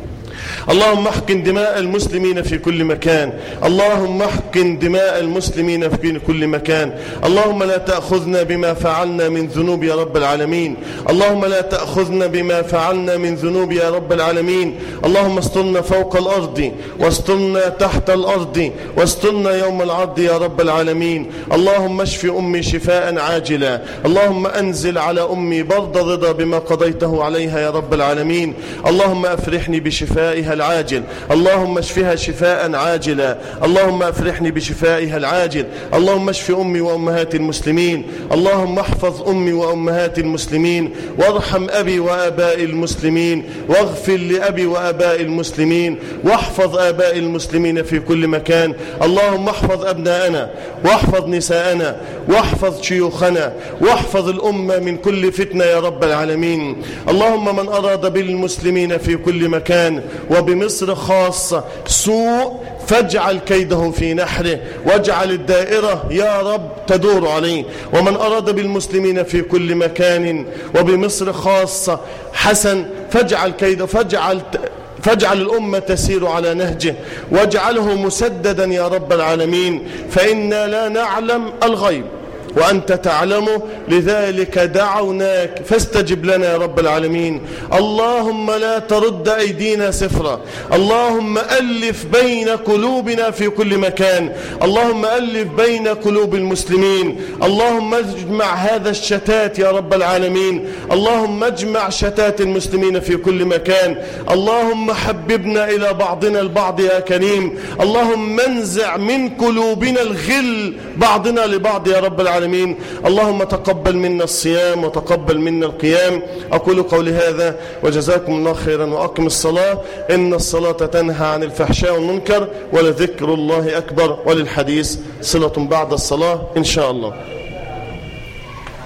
S1: اللهم احقن دماء المسلمين في كل مكان، اللهم احقن دماء المسلمين في كل مكان. اللهم لا تأخذنا بما فعلنا من ذنوب يا رب العالمين، اللهم لا تأخذنا بما فعلنا من ذنوب يا رب العالمين. اللهم استرنا فوق الأرض واسترنا تحت الأرض واسترنا يوم العرض يا رب العالمين. اللهم اشف أمي شفاء عاجلا، اللهم أنزل على أمي برد رضا بما قضيته عليها يا رب العالمين. اللهم أفرحني بشفائها العاجل، اللهم اشفها شفاء عاجلا، اللهم افرحني بشفائها العاجل. اللهم اشف امي وامهات المسلمين، اللهم احفظ امي وامهات المسلمين، وارحم ابي واباء المسلمين، واغفر لابي واباء المسلمين، واحفظ اباء المسلمين في كل مكان. اللهم احفظ ابناءنا واحفظ نساءنا واحفظ شيوخنا واحفظ الامه من كل فتنه يا رب العالمين. اللهم من اراد بالمسلمين في كل مكان وبمصر خاصة سوء فاجعل كيده في نحره، واجعل الدائرة يا رب تدور عليه. ومن أراد بالمسلمين في كل مكان وبمصر خاصة حسن فاجعل كيده، فاجعل فاجعل الأمة تسير على نهجه، واجعله مسددا يا رب العالمين، فإنا لا نعلم الغيب وأنت تعلمه، لذلك دعوناك فاستجب لنا يا رب العالمين. اللهم لا ترد أيدينا صفرا، اللهم ألف بين قلوبنا في كل مكان، اللهم ألف بين قلوب المسلمين، اللهم اجمع هذا الشتات يا رب العالمين، اللهم اجمع شتات المسلمين في كل مكان. اللهم حببنا إلى بعضنا البعض يا كريم، اللهم انزع من قلوبنا الغل بعضنا لبعض يا رب العالمين. اللهم تقبل منا الصيام وتقبل منا القيام. أقول قولي هذا وجزاكم الله خيرا، وأقم الصلاة إن الصلاة تنهى عن الفحشاء والمنكر، ولذكر الله أكبر، وللحديث صلة بعد الصلاة إن شاء الله.